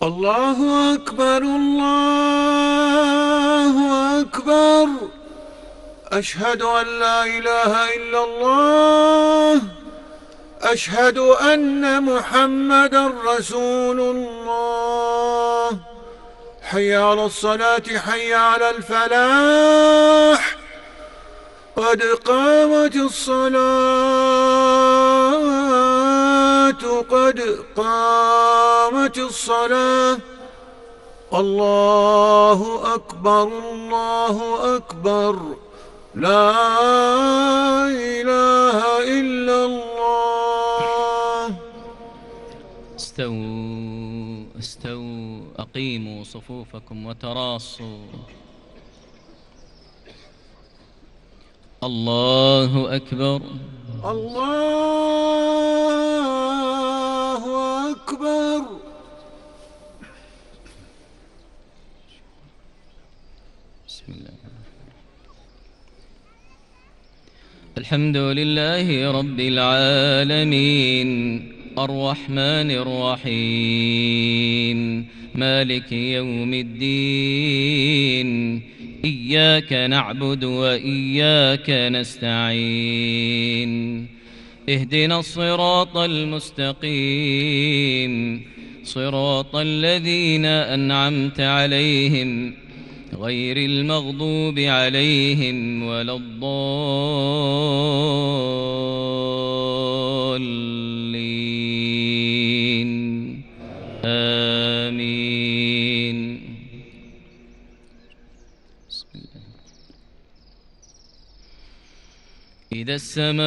الله أكبر الله أكبر. أشهد أن لا إله إلا الله. أشهد أن محمدا رسول الله. حي على الصلاة حي على الفلاح. قد قامت الصلاة قد قامت الصلاة. الله أكبر الله أكبر. لا إله إلا الله. استووا استووا، أقيموا صفوفكم وتراصوا. الله أكبر الله أكبر. بسم الله. الحمد لله رب العالمين، الرحمن الرحيم، مالك يوم الدين. إياك نعبد وإياك نستعين. اهدنا الصراط المستقيم، صراط الذين أنعمت عليهم غير المغضوب عليهم ولا الضالين. آمين. بسم الله. إذا السماء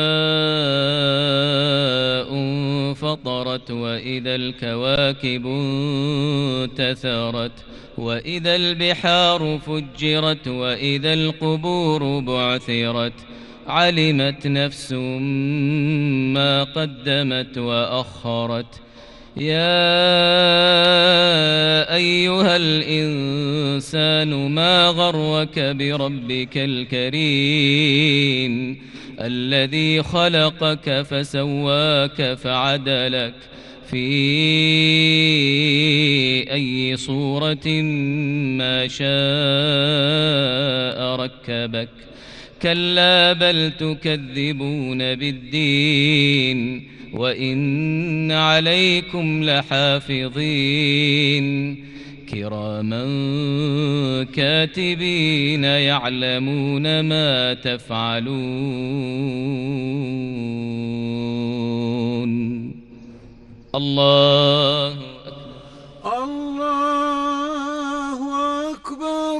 انفطرت، وإذا الكواكب انتثرت، وإذا البحار فجرت، وإذا القبور بعثرت، علمت نفس ما قدمت وأخرت. يا أيها الإنسان ما غرك بربك الكريم، الذي خلقك فسواك فعدلك في أي صورة ما شاء ركبك. كلا بل تكذبون بالدين، وإن عليكم لحافظين كراما كاتبين يعلمون ما تفعلون. الله أكبر الله أكبر.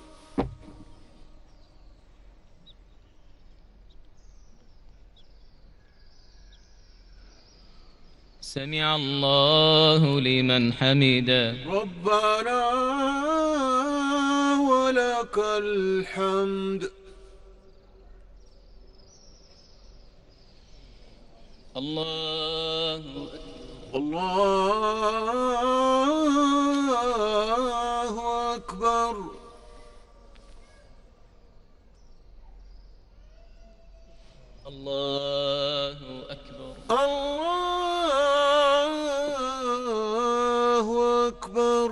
سمع الله لمن حمده. ربنا ولك الحمد. الله الله أكبر. الله أكبر. الله أكبر.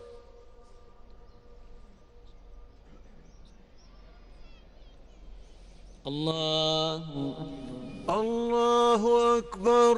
الله الله أكبر.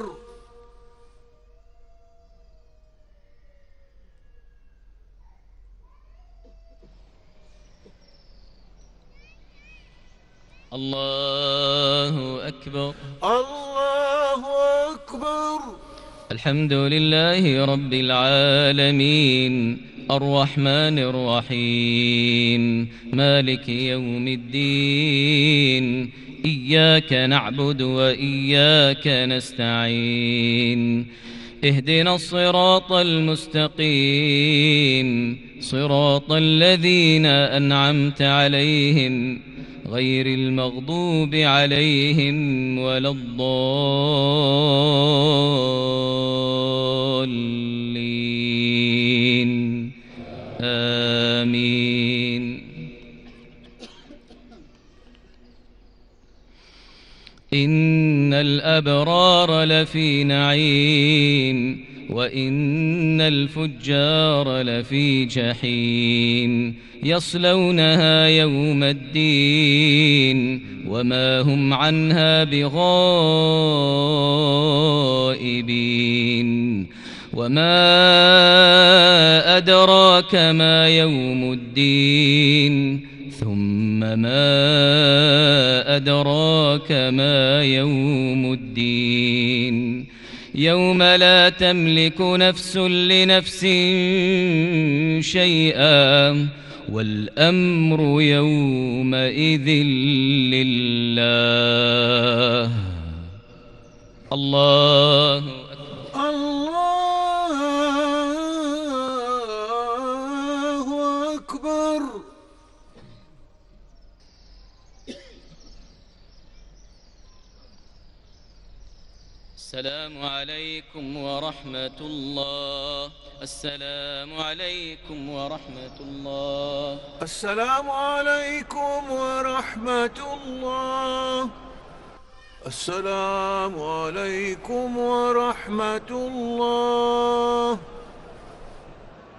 الله أكبر. الله أكبر. الحمد لله رب العالمين، الرحمن الرحيم، مالك يوم الدين. إياك نعبد وإياك نستعين. اهدنا الصراط المستقيم، صراط الذين أنعمت عليهم غير المغضوب عليهم ولا الضالين. آمين. إن الأبرار لفي نعيم، وإن الفجار لفي جحيم يصلونها يوم الدين وما هم عنها بغائبين وما أدراك ما يوم الدين ثم ما أدراك ما يوم الدين يوم لا تملك نفس لنفس شيئا والأمر يومئذ لله. الله أكبر. السلام عليكم ورحمة الله. السلام عليكم ورحمة الله. السلام عليكم ورحمة الله. السلام عليكم ورحمة الله.